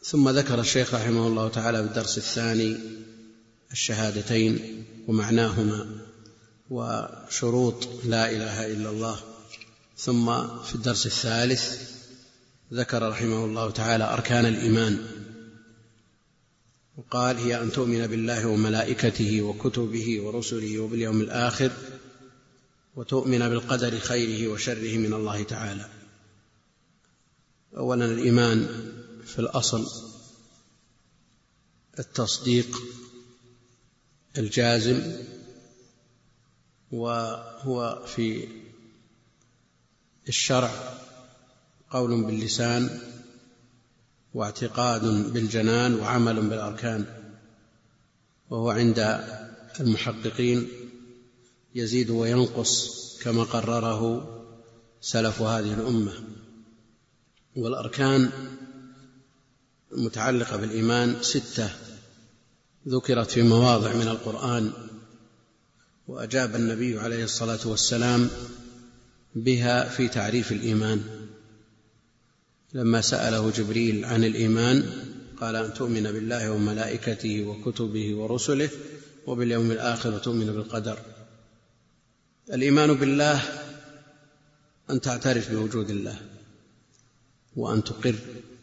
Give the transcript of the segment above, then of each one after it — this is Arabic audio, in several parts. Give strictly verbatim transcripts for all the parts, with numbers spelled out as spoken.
ثم ذكر الشيخ رحمه الله تعالى بالدرس الثاني الشهادتين ومعناهما وشروط لا إله إلا الله. ثم في الدرس الثالث ذكر رحمه الله تعالى أركان الإيمان، وقال: هي أن تؤمن بالله وملائكته وكتبه ورسله وباليوم الآخر، وتؤمن بالقدر خيره وشره من الله تعالى. أولا الإيمان في الأصل التصديق الجازم، وهو في الشرع قول باللسان واعتقاد بالجنان وعمل بالأركان، وهو عند المحققين يزيد وينقص كما قرره سلف هذه الأمة. والأركان المتعلقة بالإيمان ستة ذكرت في مواضع من القرآن، وأجاب النبي عليه الصلاة والسلام بها في تعريف الإيمان لما سأله جبريل عن الإيمان، قال: أن تؤمن بالله وملائكته وكتبه ورسله وباليوم الآخر وتؤمن بالقدر. الإيمان بالله أن تعترف بوجود الله، وأن تقر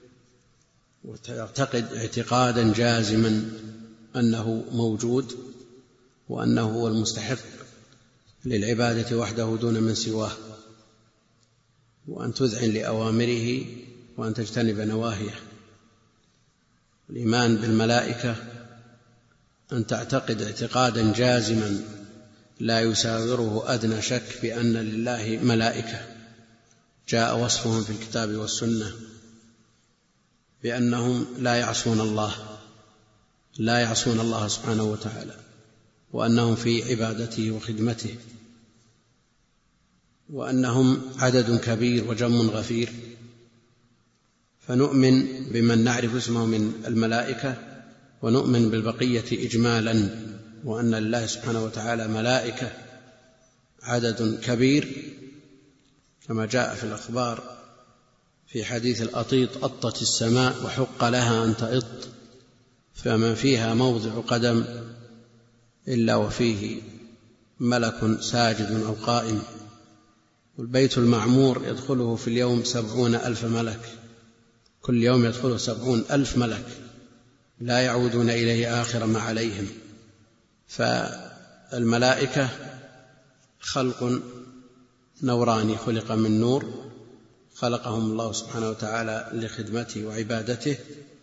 وتعتقد اعتقادا جازما أنه موجود، وأنه هو المستحق للعبادة وحده دون من سواه، وأن تذعن لأوامره وأن تجتنب نواهيه. الإيمان بالملائكة أن تعتقد اعتقادا جازما لا يساغره أدنى شك بأن لله ملائكة جاء وصفهم في الكتاب والسنة بأنهم لا يعصون الله لا يعصون الله سبحانه وتعالى، وأنهم في عبادته وخدمته، وأنهم عدد كبير وجم غفير. فنؤمن بمن نعرف اسمه من الملائكة، ونؤمن بالبقية إجمالا، وأن الله سبحانه وتعالى ملائكة عدد كبير كما جاء في الأخبار في حديث الأطيط: أطت السماء وحق لها أن تئط، فما فيها موضع قدم إلا وفيه ملك ساجد أو قائم. والبيت المعمور يدخله في اليوم سبعون ألف ملك، كل يوم يدخله سبعون ألف ملك لا يعودون إليه آخر ما عليهم. فالملائكة خلق نوراني، خلق من نور، خلقهم الله سبحانه وتعالى لخدمته وعبادته.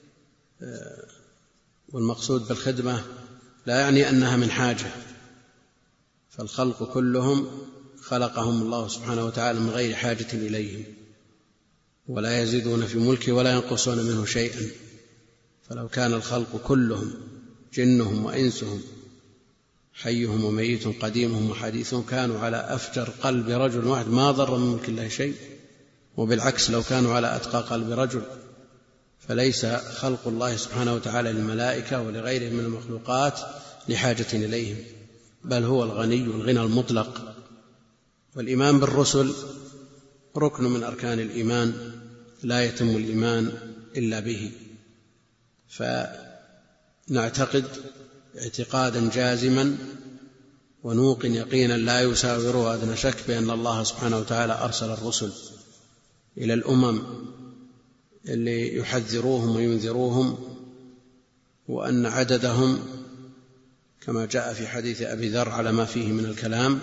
والمقصود بالخدمة لا يعني أنها من حاجة، فالخلق كلهم خلقهم الله سبحانه وتعالى من غير حاجة إليهم، ولا يزيدون في ملكه ولا ينقصون منه شيئا. فلو كان الخلق كلهم جنهم وإنسهم حيهم وميتهم قديمهم وحديثهم كانوا على أفجر قلب رجل واحد ما ضر من ملك الله شيء، وبالعكس لو كانوا على أتقى قلب رجل. فليس خلق الله سبحانه وتعالى للملائكة ولغيرهم من المخلوقات لحاجة إليهم، بل هو الغني الغنى المطلق. والإيمان بالرسل ركن من أركان الإيمان، لا يتم الإيمان إلا به. فنعتقد اعتقادا جازما ونوقن يقينا لا يساغره أدنى شك بأن الله سبحانه وتعالى أرسل الرسل إلى الأمم اللي يحذروهم وينذروهم، وأن عددهم كما جاء في حديث أبي ذر على ما فيه من الكلام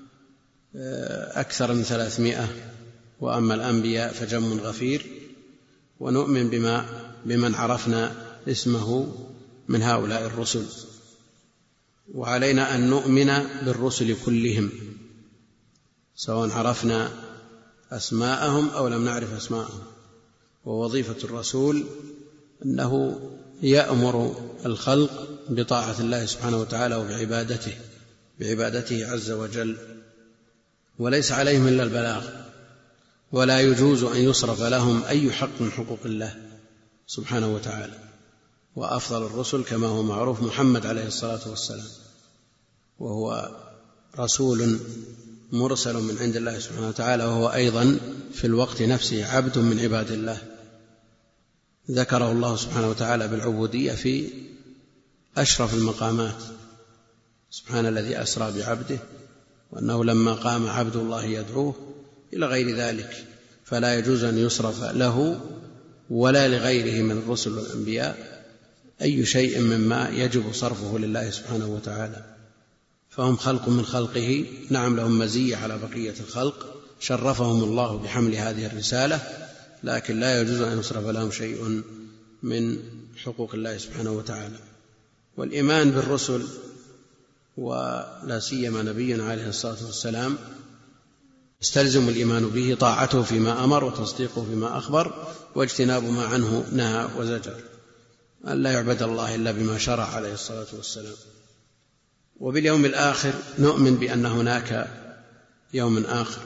أكثر من ثلاثمائة، وأما الأنبياء فجم غفير. ونؤمن بما بمن عرفنا اسمه من هؤلاء الرسل، وعلينا أن نؤمن بالرسل كلهم سواء عرفنا أسماءهم أو لم نعرف أسماءهم. ووظيفة الرسول أنه يأمر الخلق بطاعة الله سبحانه وتعالى وبعبادته بعبادته عز وجل، وليس عليهم إلا البلاغ، ولا يجوز أن يصرف لهم أي حق من حقوق الله سبحانه وتعالى. وأفضل الرسل كما هو معروف محمد عليه الصلاة والسلام، وهو رسول مرسل من عند الله سبحانه وتعالى، وهو أيضا في الوقت نفسه عبد من عباد الله. ذكره الله سبحانه وتعالى بالعبودية في أشرف المقامات، سبحان الذي أسرى بعبده وأنه لما قام عبد الله يدعوه إلى غير ذلك، فلا يجوز أن يصرف له ولا لغيره من الرسل والأنبياء أي شيء مما يجب صرفه لله سبحانه وتعالى، فهم خلق من خلقه، نعم لهم مزية على بقية الخلق، شرفهم الله بحمل هذه الرسالة، لكن لا يجوز أن يصرف لهم شيء من حقوق الله سبحانه وتعالى. والإيمان بالرسل ولا سيما نبينا عليه الصلاة والسلام يستلزم الإيمان به طاعته فيما أمر وتصديقه فيما أخبر واجتناب ما عنه نهى وزجر، أن لا يعبد الله إلا بما شرع عليه الصلاة والسلام. وباليوم الآخر نؤمن بأن هناك يوم آخر،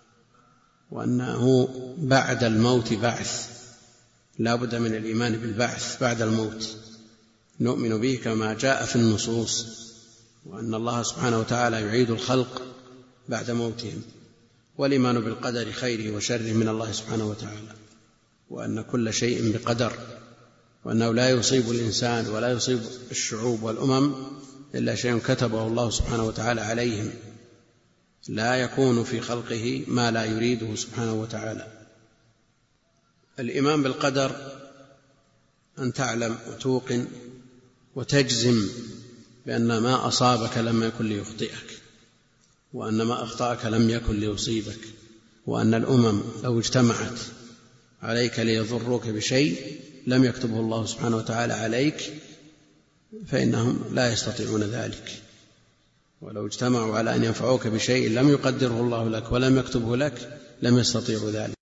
وأنه بعد الموت بعث، لا بد من الإيمان بالبعث بعد الموت، نؤمن به كما جاء في النصوص، وأن الله سبحانه وتعالى يعيد الخلق بعد موتهم، والإيمان بالقدر خيره وشره من الله سبحانه وتعالى، وأن كل شيء بقدر، وأنه لا يصيب الإنسان ولا يصيب الشعوب والأمم إلا شيء كتبه الله سبحانه وتعالى عليهم، لا يكون في خلقه ما لا يريده سبحانه وتعالى. الإيمان بالقدر أن تعلم وتوقن وتجزم بأن ما أصابك لم يكن ليخطئك، وأن ما أخطأك لم يكن ليصيبك، وأن الأمم لو اجتمعت عليك ليضروك بشيء لم يكتبه الله سبحانه وتعالى عليك فإنهم لا يستطيعون ذلك، ولو اجتمعوا على أن ينفعوك بشيء لم يقدره الله لك ولم يكتبه لك لم يستطيعوا ذلك.